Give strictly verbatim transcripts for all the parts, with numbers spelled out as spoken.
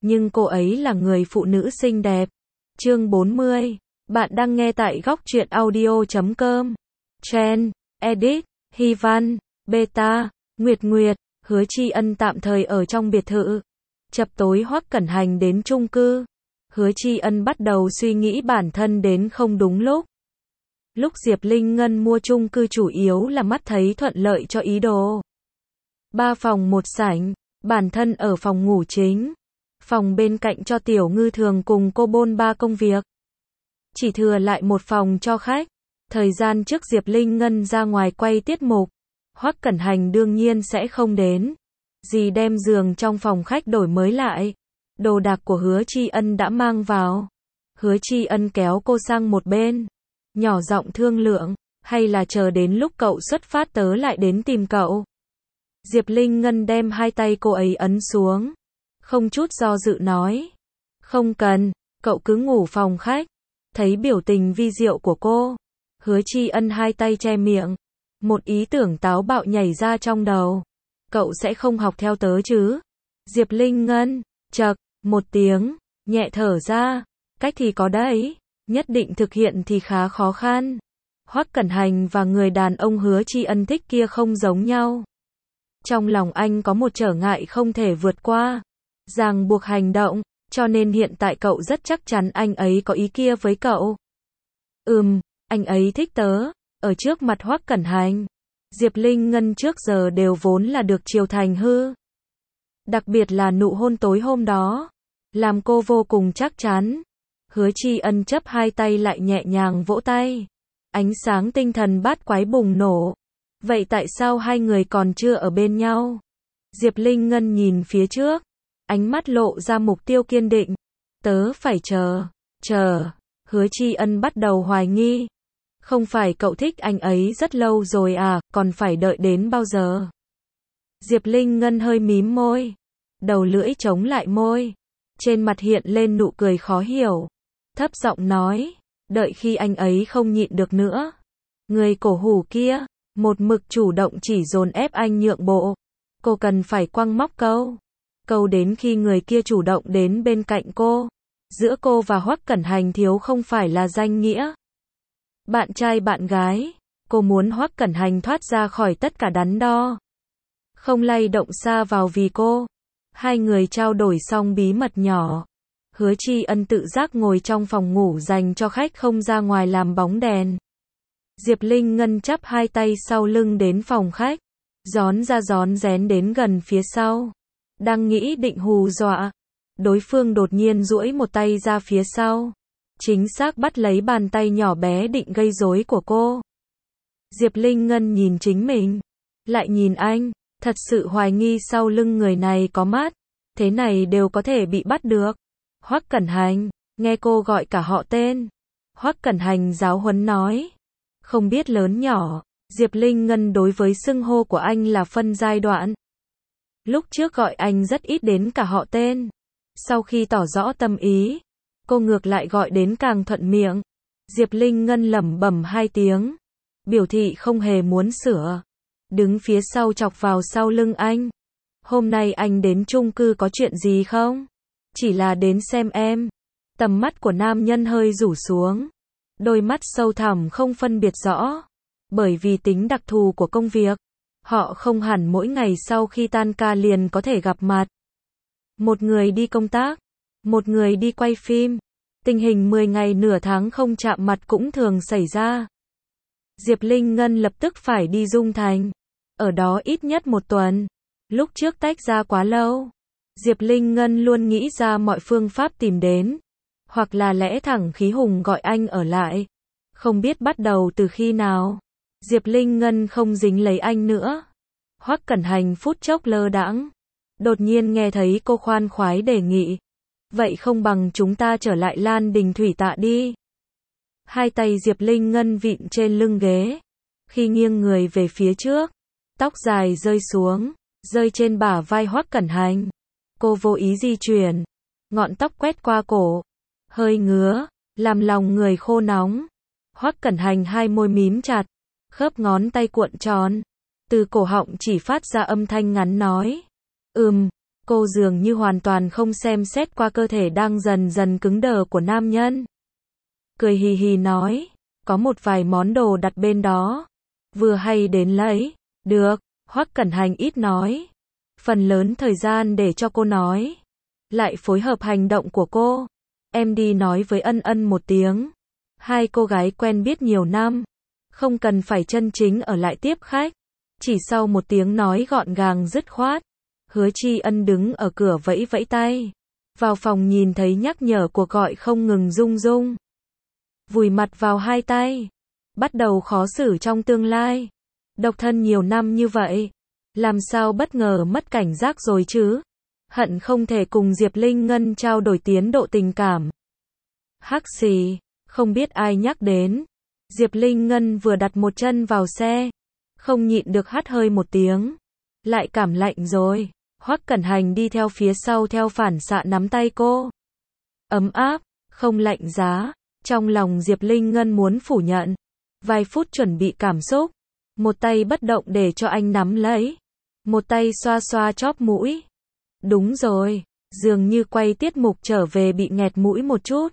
nhưng cô ấy là người phụ nữ xinh đẹp. Chương bốn mươi. Bạn đang nghe tại góc truyện audio chấm com. Chen, Edit, Hy Văn, Beta, Nguyệt Nguyệt, Hứa Tri Ân tạm thời ở trong biệt thự. Chập tối Hoắc Cẩn Hành đến chung cư. Hứa Tri Ân bắt đầu suy nghĩ bản thân đến không đúng lúc. Lúc Diệp Linh Ngân mua chung cư chủ yếu là mắt thấy thuận lợi cho ý đồ. Ba phòng một sảnh, bản thân ở phòng ngủ chính. Phòng bên cạnh cho Tiểu Ngư Thường cùng cô bôn ba công việc. Chỉ thừa lại một phòng cho khách. Thời gian trước Diệp Linh Ngân ra ngoài quay tiết mục, Hoắc Cẩn Hành đương nhiên sẽ không đến. Dì đem giường trong phòng khách đổi mới lại. Đồ đạc của Hứa Tri Ân đã mang vào. Hứa Tri Ân kéo cô sang một bên, nhỏ giọng thương lượng, hay là chờ đến lúc cậu xuất phát tớ lại đến tìm cậu. Diệp Linh Ngân đem hai tay cô ấy ấn xuống, không chút do dự nói, không cần, cậu cứ ngủ phòng khách. Thấy biểu tình vi diệu của cô, Hứa Tri Ân hai tay che miệng, một ý tưởng táo bạo nhảy ra trong đầu. Cậu sẽ không học theo tớ chứ? Diệp Linh Ngân, chậc, một tiếng, nhẹ thở ra, cách thì có đấy, nhất định thực hiện thì khá khó khăn. Hoắc Cẩn Hành và người đàn ông Hứa Tri Ân thích kia không giống nhau. Trong lòng anh có một trở ngại không thể vượt qua, ràng buộc hành động, cho nên hiện tại cậu rất chắc chắn anh ấy có ý kia với cậu. Ừm, anh ấy thích tớ. Ở trước mặt Hoắc Cẩn Hành, Diệp Linh Ngân trước giờ đều vốn là được chiều thành hư. Đặc biệt là nụ hôn tối hôm đó, làm cô vô cùng chắc chắn. Hứa Tri Ân chấp hai tay lại nhẹ nhàng vỗ tay. Ánh sáng tinh thần bát quái bùng nổ. Vậy tại sao hai người còn chưa ở bên nhau? Diệp Linh Ngân nhìn phía trước, ánh mắt lộ ra mục tiêu kiên định. Tớ phải chờ, chờ. Hứa Tri Ân bắt đầu hoài nghi. Không phải cậu thích anh ấy rất lâu rồi à, còn phải đợi đến bao giờ? Diệp Linh Ngân hơi mím môi, đầu lưỡi chống lại môi, trên mặt hiện lên nụ cười khó hiểu, thấp giọng nói, đợi khi anh ấy không nhịn được nữa. Người cổ hủ kia, một mực chủ động chỉ dồn ép anh nhượng bộ, cô cần phải quăng móc câu, câu đến khi người kia chủ động đến bên cạnh cô. Giữa cô và Hoắc Cẩn Hành thiếu không phải là danh nghĩa bạn trai bạn gái, cô muốn Hoắc Cẩn Hành thoát ra khỏi tất cả đắn đo, không lay động xa vào vì cô. Hai người trao đổi xong bí mật nhỏ, Hứa Tri Ân tự giác ngồi trong phòng ngủ dành cho khách không ra ngoài làm bóng đèn. Diệp Linh Ngân chắp hai tay sau lưng đến phòng khách, rón ra rón rén đến gần phía sau, đang nghĩ định hù dọa, đối phương đột nhiên duỗi một tay ra phía sau, chính xác bắt lấy bàn tay nhỏ bé định gây rối của cô. Diệp Linh Ngân nhìn chính mình, lại nhìn anh, thật sự hoài nghi sau lưng người này có mắt, thế này đều có thể bị bắt được. Hoắc Cẩn Hành, nghe cô gọi cả họ tên. Hoắc Cẩn Hành giáo huấn nói, không biết lớn nhỏ, Diệp Linh Ngân đối với xưng hô của anh là phân giai đoạn. Lúc trước gọi anh rất ít đến cả họ tên, sau khi tỏ rõ tâm ý, cô ngược lại gọi đến càng thuận miệng. Diệp Linh Ngân lẩm bẩm hai tiếng, biểu thị không hề muốn sửa, đứng phía sau chọc vào sau lưng anh. Hôm nay anh đến chung cư có chuyện gì không? Chỉ là đến xem em. Tầm mắt của nam nhân hơi rủ xuống, đôi mắt sâu thẳm không phân biệt rõ. Bởi vì tính đặc thù của công việc, họ không hẳn mỗi ngày sau khi tan ca liền có thể gặp mặt. Một người đi công tác, một người đi quay phim. Tình hình mười ngày nửa tháng không chạm mặt cũng thường xảy ra. Diệp Linh Ngân lập tức phải đi Dung Thành, ở đó ít nhất một tuần. Lúc trước tách ra quá lâu, Diệp Linh Ngân luôn nghĩ ra mọi phương pháp tìm đến, hoặc là lẽ thẳng khí hùng gọi anh ở lại. Không biết bắt đầu từ khi nào, Diệp Linh Ngân không dính lấy anh nữa. Hoắc Cẩn Hành phút chốc lơ đãng, đột nhiên nghe thấy cô khoan khoái đề nghị, vậy không bằng chúng ta trở lại Lan Đình Thủy Tạ đi. Hai tay Diệp Linh Ngân vịn trên lưng ghế, khi nghiêng người về phía trước, tóc dài rơi xuống, rơi trên bả vai Hoắc Cẩn Hành. Cô vô ý di chuyển, ngọn tóc quét qua cổ, hơi ngứa, làm lòng người khô nóng. Hoắc Cẩn Hành hai môi mím chặt, khớp ngón tay cuộn tròn, từ cổ họng chỉ phát ra âm thanh ngắn nói, ừm, Cô dường như hoàn toàn không xem xét qua cơ thể đang dần dần cứng đờ của nam nhân. Cười hì hì nói, có một vài món đồ đặt bên đó. Vừa hay đến lấy. Được, Hoắc Cẩn Hành ít nói. Phần lớn thời gian để cho cô nói. Lại phối hợp hành động của cô. Em đi nói với Ân Ân một tiếng. Hai cô gái quen biết nhiều năm. Không cần phải chân chính ở lại tiếp khách. Chỉ sau một tiếng nói gọn gàng dứt khoát. Hứa Chi Ân đứng ở cửa vẫy vẫy tay. Vào phòng nhìn thấy nhắc nhở cuộc gọi không ngừng rung rung. Vùi mặt vào hai tay. Bắt đầu khó xử trong tương lai. Độc thân nhiều năm như vậy. Làm sao bất ngờ mất cảnh giác rồi chứ? Hận không thể cùng Diệp Linh Ngân trao đổi tiến độ tình cảm. Hắc xì, không biết ai nhắc đến. Diệp Linh Ngân vừa đặt một chân vào xe. Không nhịn được hắt hơi một tiếng. Lại cảm lạnh rồi. Hoắc Cẩn Hành đi theo phía sau theo phản xạ nắm tay cô. Ấm áp, không lạnh giá. Trong lòng Diệp Linh Ngân muốn phủ nhận. Vài phút chuẩn bị cảm xúc. Một tay bất động để cho anh nắm lấy. Một tay xoa xoa chóp mũi. Đúng rồi, dường như quay tiết mục trở về bị nghẹt mũi một chút.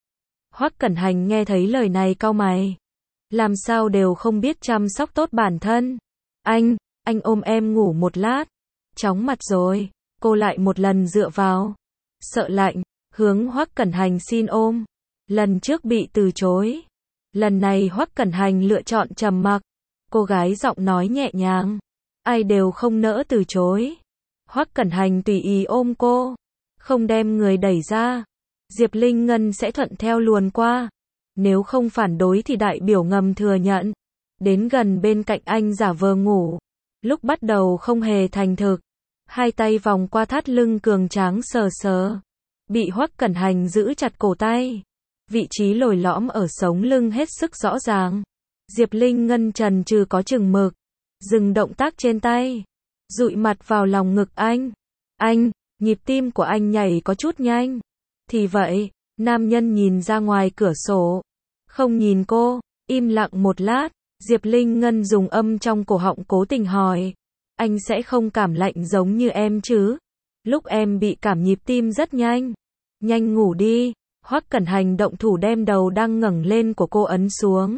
Hoắc Cẩn Hành nghe thấy lời này cau mày. Làm sao đều không biết chăm sóc tốt bản thân. Anh, anh ôm em ngủ một lát. Chóng mặt rồi, cô lại một lần dựa vào. Sợ lạnh, hướng Hoắc Cẩn Hành xin ôm. Lần trước bị từ chối. Lần này Hoắc Cẩn Hành lựa chọn trầm mặc. Cô gái giọng nói nhẹ nhàng. Ai đều không nỡ từ chối. Hoắc Cẩn Hành tùy ý ôm cô. Không đem người đẩy ra. Diệp Linh Ngân sẽ thuận theo luồn qua. Nếu không phản đối thì đại biểu ngầm thừa nhận. Đến gần bên cạnh anh giả vờ ngủ. Lúc bắt đầu không hề thành thực. Hai tay vòng qua thắt lưng cường tráng sờ sờ. Bị Hoắc Cẩn Hành giữ chặt cổ tay. Vị trí lồi lõm ở sống lưng hết sức rõ ràng. Diệp Linh Ngân trần trừ có chừng mực. Dừng động tác trên tay. Dụi mặt vào lòng ngực anh. Anh, nhịp tim của anh nhảy có chút nhanh. Thì vậy, nam nhân nhìn ra ngoài cửa sổ. Không nhìn cô, im lặng một lát. Diệp Linh Ngân dùng âm trong cổ họng cố tình hỏi. Anh sẽ không cảm lạnh giống như em chứ? Lúc em bị cảm nhịp tim rất nhanh. Nhanh ngủ đi. Hoắc Cẩn Hành động thủ đem đầu đang ngẩng lên của cô ấn xuống.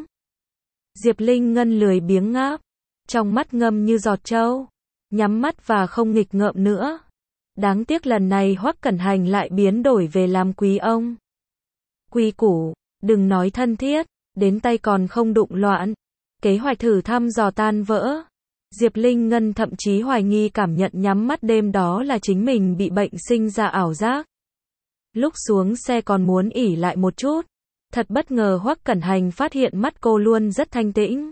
Diệp Linh Ngân lười biếng ngáp. Trong mắt ngâm như giọt trâu. Nhắm mắt và không nghịch ngợm nữa. Đáng tiếc lần này Hoắc Cẩn Hành lại biến đổi về làm quý ông. Quy củ, đừng nói thân thiết, đến tay còn không đụng loạn. Kế hoạch thử thăm dò tan vỡ. Diệp Linh Ngân thậm chí hoài nghi cảm nhận nhắm mắt đêm đó là chính mình bị bệnh sinh ra ảo giác. Lúc xuống xe còn muốn ỉ lại một chút. Thật bất ngờ Hoắc Cẩn Hành phát hiện mắt cô luôn rất thanh tĩnh.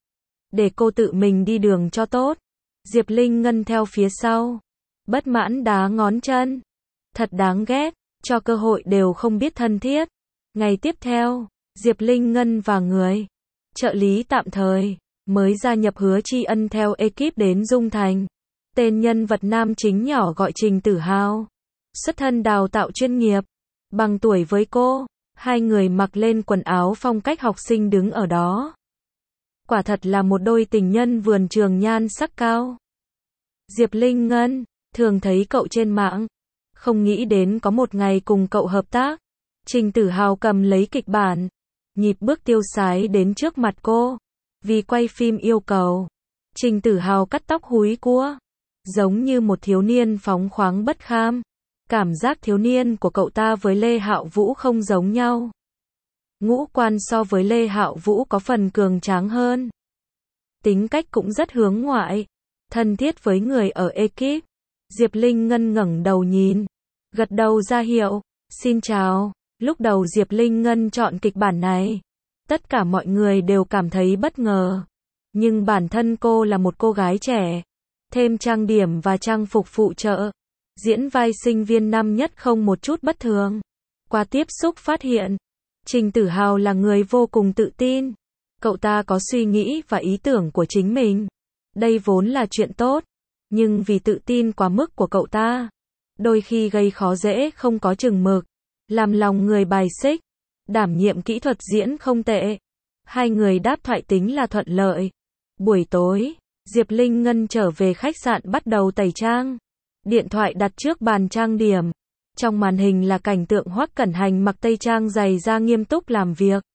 Để cô tự mình đi đường cho tốt. Diệp Linh Ngân theo phía sau. Bất mãn đá ngón chân. Thật đáng ghét, cho cơ hội đều không biết thân thiết. Ngày tiếp theo, Diệp Linh Ngân và người trợ lý tạm thời mới gia nhập Hứa Chi Ân theo ekip đến Dung Thành. Tên nhân vật nam chính nhỏ gọi Trình Tử Hào. Xuất thân đào tạo chuyên nghiệp, bằng tuổi với cô. Hai người mặc lên quần áo phong cách học sinh đứng ở đó. Quả thật là một đôi tình nhân vườn trường nhan sắc cao. Diệp Linh Ngân, thường thấy cậu trên mạng. Không nghĩ đến có một ngày cùng cậu hợp tác. Trình Tử Hào cầm lấy kịch bản. Nhịp bước tiêu sái đến trước mặt cô. Vì quay phim yêu cầu. Trình Tử Hào cắt tóc húi cua. Giống như một thiếu niên phóng khoáng bất kham. Cảm giác thiếu niên của cậu ta với Lê Hạo Vũ không giống nhau. Ngũ quan so với Lê Hạo Vũ có phần cường tráng hơn. Tính cách cũng rất hướng ngoại. Thân thiết với người ở ekip. Diệp Linh Ngân ngẩng đầu nhìn. Gật đầu ra hiệu. Xin chào. Lúc đầu Diệp Linh Ngân chọn kịch bản này. Tất cả mọi người đều cảm thấy bất ngờ. Nhưng bản thân cô là một cô gái trẻ. Thêm trang điểm và trang phục phụ trợ. Diễn vai sinh viên năm nhất không một chút bất thường. Qua tiếp xúc phát hiện. Trình Tử Hào là người vô cùng tự tin. Cậu ta có suy nghĩ và ý tưởng của chính mình. Đây vốn là chuyện tốt. Nhưng vì tự tin quá mức của cậu ta. Đôi khi gây khó dễ không có chừng mực. Làm lòng người bài xích. Đảm nhiệm kỹ thuật diễn không tệ. Hai người đáp thoại tính là thuận lợi. Buổi tối, Diệp Linh Ngân trở về khách sạn bắt đầu tẩy trang. Điện thoại đặt trước bàn trang điểm. Trong màn hình là cảnh tượng Hoắc Cẩn Hành mặc tây trang dày da nghiêm túc làm việc.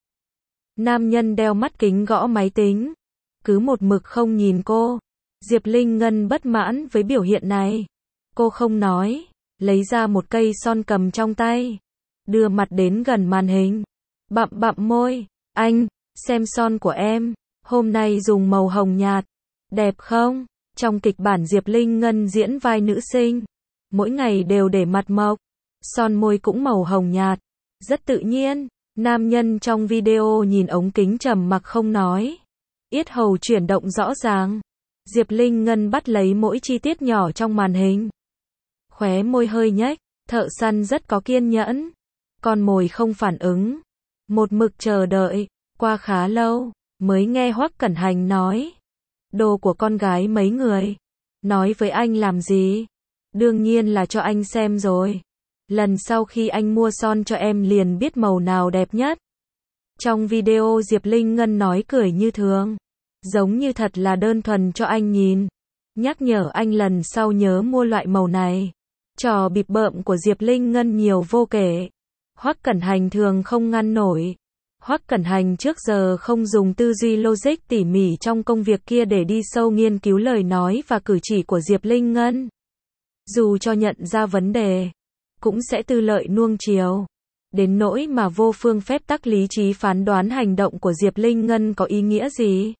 Nam nhân đeo mắt kính gõ máy tính. Cứ một mực không nhìn cô. Diệp Linh Ngân bất mãn với biểu hiện này. Cô không nói. Lấy ra một cây son cầm trong tay. Đưa mặt đến gần màn hình. Bặm bặm môi. Anh, xem son của em. Hôm nay dùng màu hồng nhạt. Đẹp không? Trong kịch bản Diệp Linh Ngân diễn vai nữ sinh. Mỗi ngày đều để mặt mộc. Son môi cũng màu hồng nhạt. Rất tự nhiên. Nam nhân trong video nhìn ống kính trầm mặc không nói. Yết hầu chuyển động rõ ràng. Diệp Linh Ngân bắt lấy mỗi chi tiết nhỏ trong màn hình. Khóe môi hơi nhếch. Thợ săn rất có kiên nhẫn. Con mồi không phản ứng. Một mực chờ đợi. Qua khá lâu. Mới nghe Hoắc Cẩn Hành nói. Đồ của con gái mấy người. Nói với anh làm gì? Đương nhiên là cho anh xem rồi. Lần sau khi anh mua son cho em liền biết màu nào đẹp nhất. Trong video Diệp Linh Ngân nói cười như thường. Giống như thật là đơn thuần cho anh nhìn. Nhắc nhở anh lần sau nhớ mua loại màu này. Trò bịp bợm của Diệp Linh Ngân nhiều vô kể. Hoắc Cẩn Hành thường không ngăn nổi. Hoắc Cẩn Hành trước giờ không dùng tư duy logic tỉ mỉ trong công việc kia để đi sâu nghiên cứu lời nói và cử chỉ của Diệp Linh Ngân. Dù cho nhận ra vấn đề, cũng sẽ tư lợi nuông chiều. Đến nỗi mà vô phương phép tắc lý trí phán đoán hành động của Diệp Linh Ngân có ý nghĩa gì.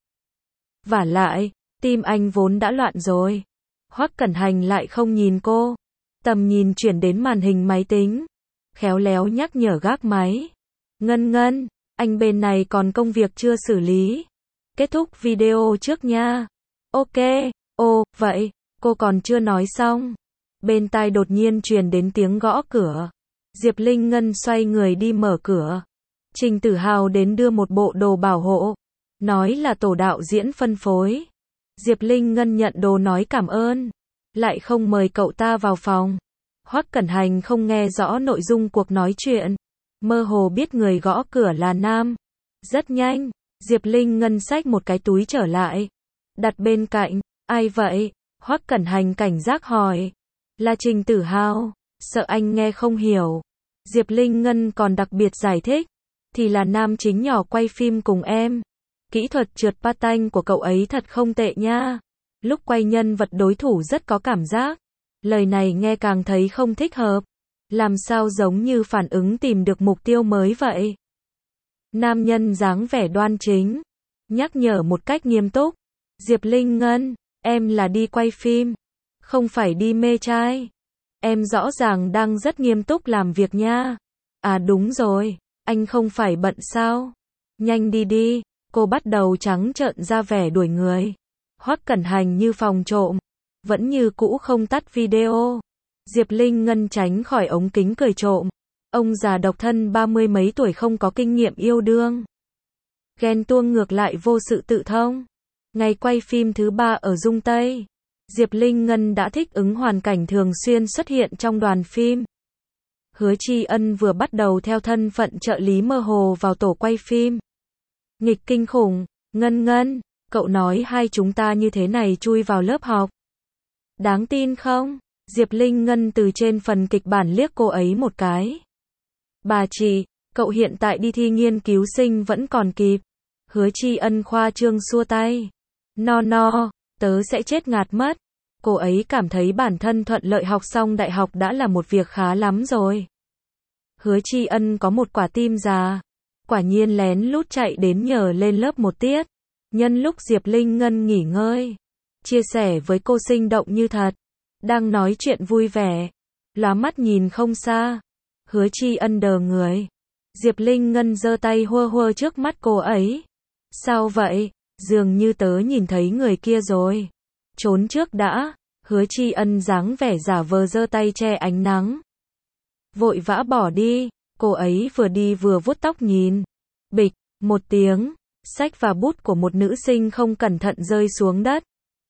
Vả lại, tim anh vốn đã loạn rồi. Hoắc Cẩn Hành lại không nhìn cô. Tầm nhìn chuyển đến màn hình máy tính. Khéo léo nhắc nhở gác máy. Ngân Ngân, anh bên này còn công việc chưa xử lý. Kết thúc video trước nha. Ok, ô, vậy, cô còn chưa nói xong. Bên tai đột nhiên truyền đến tiếng gõ cửa. Diệp Linh Ngân xoay người đi mở cửa. Trình Tử Hào đến đưa một bộ đồ bảo hộ. Nói là tổ đạo diễn phân phối. Diệp Linh Ngân nhận đồ nói cảm ơn. Lại không mời cậu ta vào phòng. Hoắc Cẩn Hành không nghe rõ nội dung cuộc nói chuyện. Mơ hồ biết người gõ cửa là nam. Rất nhanh, Diệp Linh Ngân xách một cái túi trở lại. Đặt bên cạnh. Ai vậy? Hoắc Cẩn Hành cảnh giác hỏi. Là Trình Tử Hào. Sợ anh nghe không hiểu. Diệp Linh Ngân còn đặc biệt giải thích. Thì là nam chính nhỏ quay phim cùng em. Kỹ thuật trượt pattern của cậu ấy thật không tệ nha. Lúc quay nhân vật đối thủ rất có cảm giác. Lời này nghe càng thấy không thích hợp. Làm sao giống như phản ứng tìm được mục tiêu mới vậy. Nam nhân dáng vẻ đoan chính. Nhắc nhở một cách nghiêm túc. Diệp Linh Ngân, em là đi quay phim. Không phải đi mê trai. Em rõ ràng đang rất nghiêm túc làm việc nha. À đúng rồi, anh không phải bận sao? Nhanh đi đi. Cô bắt đầu trắng trợn ra vẻ đuổi người. Hoắc Cẩn Hành như phòng trộm. Vẫn như cũ không tắt video. Diệp Linh Ngân tránh khỏi ống kính cười trộm. Ông già độc thân ba mươi mấy tuổi không có kinh nghiệm yêu đương. Ghen tuông ngược lại vô sự tự thông. Ngày quay phim thứ ba ở Dung Tây. Diệp Linh Ngân đã thích ứng hoàn cảnh thường xuyên xuất hiện trong đoàn phim. Hứa Tri Ân vừa bắt đầu theo thân phận trợ lý mơ hồ vào tổ quay phim. Nghịch kinh khủng, Ngân Ngân, cậu nói hai chúng ta như thế này chui vào lớp học. Đáng tin không? Diệp Linh Ngân từ trên phần kịch bản liếc cô ấy một cái. Bà chị, cậu hiện tại đi thi nghiên cứu sinh vẫn còn kịp. Hứa Tri Ân khoa trương xua tay. No no, tớ sẽ chết ngạt mất. Cô ấy cảm thấy bản thân thuận lợi học xong đại học đã là một việc khá lắm rồi. Hứa Tri Ân có một quả tim già. Quả nhiên lén lút chạy đến nhờ lên lớp một tiết. Nhân lúc Diệp Linh Ngân nghỉ ngơi. Chia sẻ với cô sinh động như thật. Đang nói chuyện vui vẻ. Lóa mắt nhìn không xa. Hứa Tri Ân đờ người. Diệp Linh Ngân giơ tay hua hua trước mắt cô ấy. Sao vậy? Dường như tớ nhìn thấy người kia rồi. Trốn trước đã. Hứa Tri Ân dáng vẻ giả vờ giơ tay che ánh nắng. Vội vã bỏ đi. Cô ấy vừa đi vừa vuốt tóc nhìn. Bịch, một tiếng. Sách và bút của một nữ sinh không cẩn thận rơi xuống đất.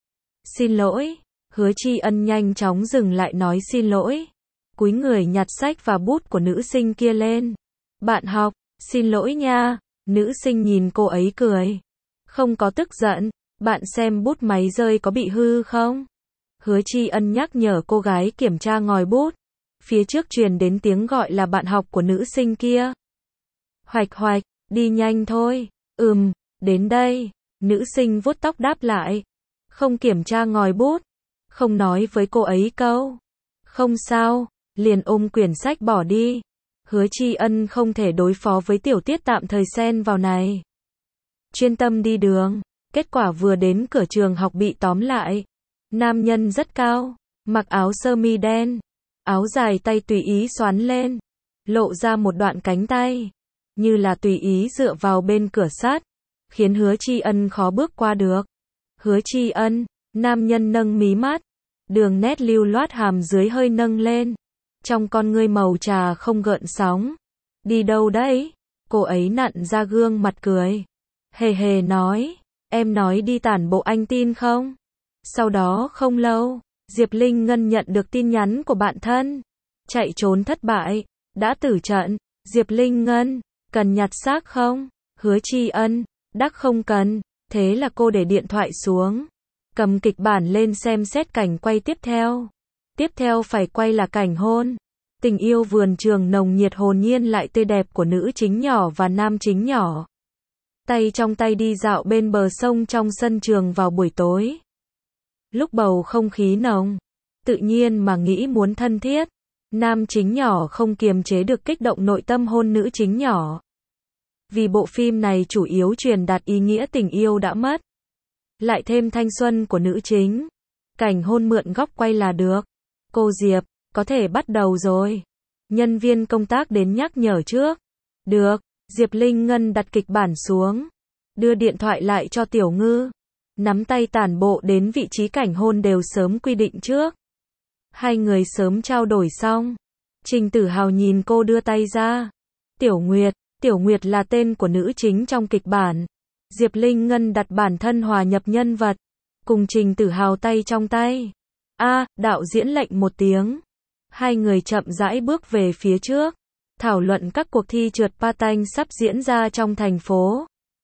Xin lỗi. Hứa Tri Ân nhanh chóng dừng lại nói xin lỗi. Cúi người nhặt sách và bút của nữ sinh kia lên. Bạn học, xin lỗi nha. Nữ sinh nhìn cô ấy cười. Không có tức giận. Bạn xem bút máy rơi có bị hư không? Hứa Chi Ân nhắc nhở cô gái kiểm tra ngòi bút. Phía trước truyền đến tiếng gọi là bạn học của nữ sinh kia. Hoạch hoạch, đi nhanh thôi. Ừm, đến đây. Nữ sinh vuốt tóc đáp lại. Không kiểm tra ngòi bút. Không nói với cô ấy câu. Không sao, liền ôm quyển sách bỏ đi. Hứa Chi Ân không thể đối phó với tiểu tiết tạm thời xen vào này. Chuyên tâm đi đường. Kết quả vừa đến cửa trường học bị tóm lại. Nam nhân rất cao, mặc áo sơ mi đen, áo dài tay tùy ý xoắn lên, lộ ra một đoạn cánh tay, như là tùy ý dựa vào bên cửa sắt, khiến Hứa Chi Ân khó bước qua được. Hứa Chi Ân, nam nhân nâng mí mắt, đường nét lưu loát hàm dưới hơi nâng lên, trong con ngươi màu trà không gợn sóng. Đi đâu đấy? Cô ấy nặn ra gương mặt cười, hề hề nói, em nói đi tản bộ anh tin không? Sau đó không lâu, Diệp Linh Ngân nhận được tin nhắn của bạn thân. Chạy trốn thất bại, đã tử trận. Diệp Linh Ngân, cần nhặt xác không? Hứa Chi Ân, đắc không cần. Thế là cô để điện thoại xuống, cầm kịch bản lên xem xét cảnh quay tiếp theo. Tiếp theo phải quay là cảnh hôn. Tình yêu vườn trường nồng nhiệt hồn nhiên lại tươi đẹp của nữ chính nhỏ và nam chính nhỏ. Tay trong tay đi dạo bên bờ sông trong sân trường vào buổi tối. Lúc bầu không khí nồng, tự nhiên mà nghĩ muốn thân thiết. Nam chính nhỏ không kiềm chế được kích động nội tâm hôn nữ chính nhỏ. Vì bộ phim này chủ yếu truyền đạt ý nghĩa tình yêu đã mất. Lại thêm thanh xuân của nữ chính. Cảnh hôn mượn góc quay là được. Cô Diệp, có thể bắt đầu rồi. Nhân viên công tác đến nhắc nhở trước. Được, Diệp Linh Ngân đặt kịch bản xuống. Đưa điện thoại lại cho Tiểu Ngư. Nắm tay tản bộ đến vị trí cảnh hôn đều sớm quy định trước. Hai người sớm trao đổi xong. Trình Tử Hào nhìn cô đưa tay ra. Tiểu Nguyệt, Tiểu Nguyệt là tên của nữ chính trong kịch bản. Diệp Linh Ngân đặt bản thân hòa nhập nhân vật. Cùng Trình Tử Hào tay trong tay. A, đạo diễn lệnh một tiếng. Hai người chậm rãi bước về phía trước. Thảo luận các cuộc thi trượt patin sắp diễn ra trong thành phố.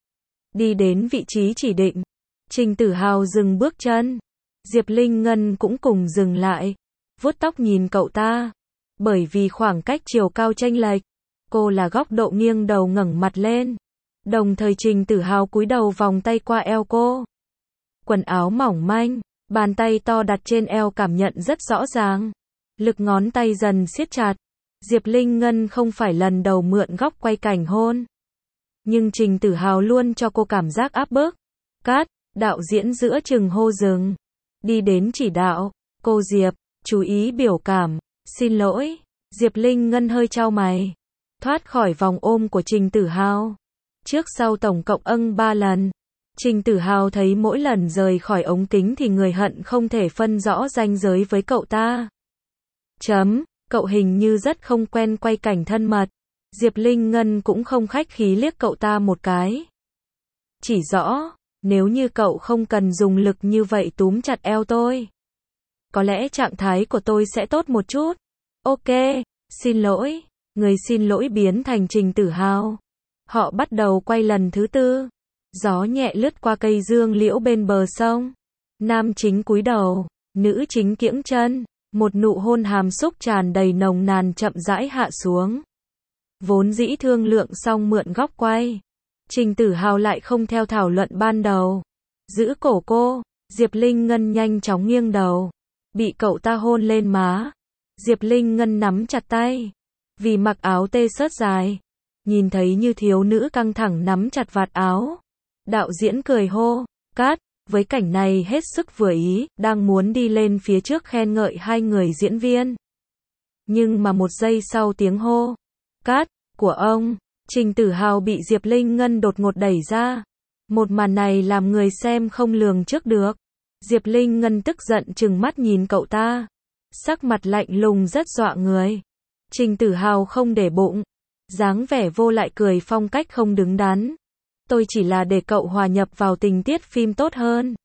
Đi đến vị trí chỉ định. Trình Tử Hào dừng bước chân. Diệp Linh Ngân cũng cùng dừng lại. Vuốt tóc nhìn cậu ta. Bởi vì khoảng cách chiều cao chênh lệch, cô là góc độ nghiêng đầu ngẩng mặt lên. Đồng thời Trình Tử Hào cúi đầu vòng tay qua eo cô. Quần áo mỏng manh, bàn tay to đặt trên eo cảm nhận rất rõ ràng. Lực ngón tay dần siết chặt. Diệp Linh Ngân không phải lần đầu mượn góc quay cảnh hôn. Nhưng Trình Tử Hào luôn cho cô cảm giác áp bức. Cát, đạo diễn giữa chừng hô dừng. Đi đến chỉ đạo, cô Diệp, chú ý biểu cảm, xin lỗi. Diệp Linh Ngân hơi chau mày. Thoát khỏi vòng ôm của Trình Tử Hào. Trước sau tổng cộng âng ba lần. Trình Tử Hào thấy mỗi lần rời khỏi ống kính thì người hận không thể phân rõ ranh giới với cậu ta. Chấm, cậu hình như rất không quen quay cảnh thân mật. Diệp Linh Ngân cũng không khách khí liếc cậu ta một cái. Chỉ rõ, nếu như cậu không cần dùng lực như vậy túm chặt eo tôi, có lẽ trạng thái của tôi sẽ tốt một chút. Ok, xin lỗi. Người xin lỗi biến thành Trình Tử Hào. Họ bắt đầu quay lần thứ tư. Gió nhẹ lướt qua cây dương liễu bên bờ sông. Nam chính cúi đầu, nữ chính kiễng chân. Một nụ hôn hàm xúc tràn đầy nồng nàn chậm rãi hạ xuống. Vốn dĩ thương lượng xong mượn góc quay. Trình Tử Hào lại không theo thảo luận ban đầu. Giữ cổ cô, Diệp Linh Ngân nhanh chóng nghiêng đầu. Bị cậu ta hôn lên má. Diệp Linh Ngân nắm chặt tay. Vì mặc áo tê sớt dài. Nhìn thấy như thiếu nữ căng thẳng nắm chặt vạt áo. Đạo diễn cười hô, cát, với cảnh này hết sức vừa ý, đang muốn đi lên phía trước khen ngợi hai người diễn viên. Nhưng mà một giây sau tiếng hô, cát, của ông, Trình Tử Hào bị Diệp Linh Ngân đột ngột đẩy ra. Một màn này làm người xem không lường trước được. Diệp Linh Ngân tức giận trừng mắt nhìn cậu ta. Sắc mặt lạnh lùng rất dọa người. Trình Tử Hào không để bụng. Dáng vẻ vô lại cười phong cách không đứng đắn. Tôi chỉ là để cậu hòa nhập vào tình tiết phim tốt hơn.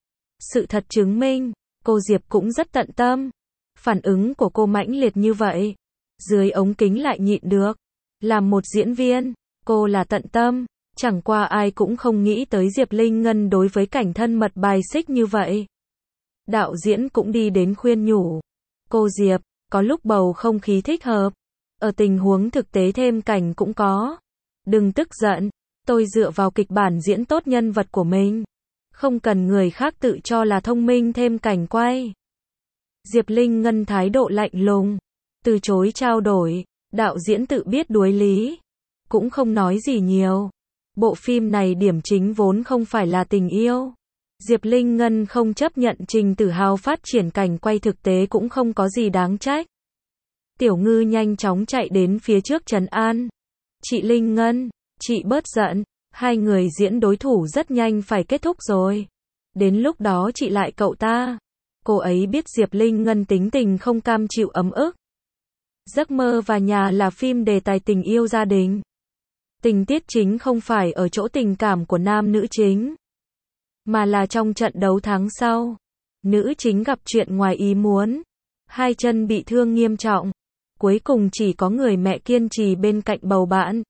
Sự thật chứng minh, cô Diệp cũng rất tận tâm. Phản ứng của cô mãnh liệt như vậy. Dưới ống kính lại nhịn được. Làm một diễn viên, cô là tận tâm. Chẳng qua ai cũng không nghĩ tới Diệp Linh Ngân đối với cảnh thân mật bài xích như vậy. đạo diễn cũng đi đến khuyên nhủ. Cô Diệp, có lúc bầu không khí thích hợp. Ở tình huống thực tế thêm cảnh cũng có. Đừng tức giận, tôi dựa vào kịch bản diễn tốt nhân vật của mình. Không cần người khác tự cho là thông minh thêm cảnh quay. Diệp Linh Ngân thái độ lạnh lùng, từ chối trao đổi, đạo diễn tự biết đuối lý, cũng không nói gì nhiều. Bộ phim này điểm chính vốn không phải là tình yêu. Diệp Linh Ngân không chấp nhận Trình Tử Hào phát triển cảnh quay thực tế cũng không có gì đáng trách. Tiểu Ngư nhanh chóng chạy đến phía trước trấn an. Chị Linh Ngân, chị bớt giận, hai người diễn đối thủ rất nhanh phải kết thúc rồi. Đến lúc đó chị lại cậu ta. Cô ấy biết Diệp Linh Ngân tính tình không cam chịu ấm ức. Giấc mơ và nhà là phim đề tài tình yêu gia đình. Tình tiết chính không phải ở chỗ tình cảm của nam nữ chính, mà là trong trận đấu tháng sau. Nữ chính gặp chuyện ngoài ý muốn. Hai chân bị thương nghiêm trọng. Cuối cùng chỉ có người mẹ kiên trì bên cạnh bầu bạn.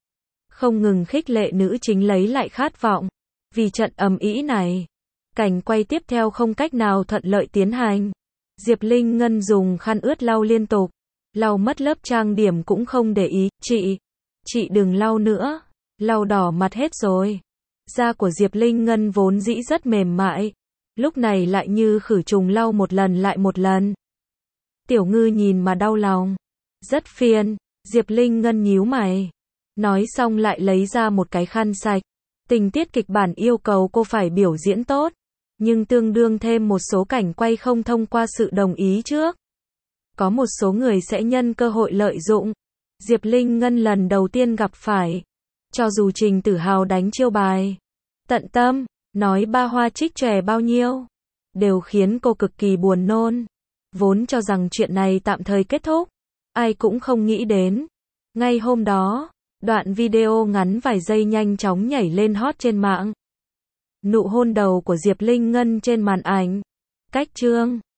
Không ngừng khích lệ nữ chính lấy lại khát vọng. Vì trận ầm ĩ này, cảnh quay tiếp theo không cách nào thuận lợi tiến hành. Diệp Linh Ngân dùng khăn ướt lau liên tục. Lau mất lớp trang điểm cũng không để ý. Chị, chị đừng lau nữa. Lau đỏ mặt hết rồi. Da của Diệp Linh Ngân vốn dĩ rất mềm mại. Lúc này lại như khử trùng lau một lần lại một lần. Tiểu Ngư nhìn mà đau lòng. Rất phiền. Diệp Linh Ngân nhíu mày. Nói xong lại lấy ra một cái khăn sạch. Tình tiết kịch bản yêu cầu cô phải biểu diễn tốt. Nhưng tương đương thêm một số cảnh quay không thông qua sự đồng ý trước. Có một số người sẽ nhân cơ hội lợi dụng. Diệp Linh Ngân lần đầu tiên gặp phải. Cho dù Trình Tử Hào đánh chiêu bài tận tâm, nói ba hoa trích chòe bao nhiêu, đều khiến cô cực kỳ buồn nôn. Vốn cho rằng chuyện này tạm thời kết thúc. Ai cũng không nghĩ đến. Ngay hôm đó, đoạn video ngắn vài giây nhanh chóng nhảy lên hot trên mạng. Nụ hôn đầu của Diệp Linh Ngân trên màn ảnh. Cách chương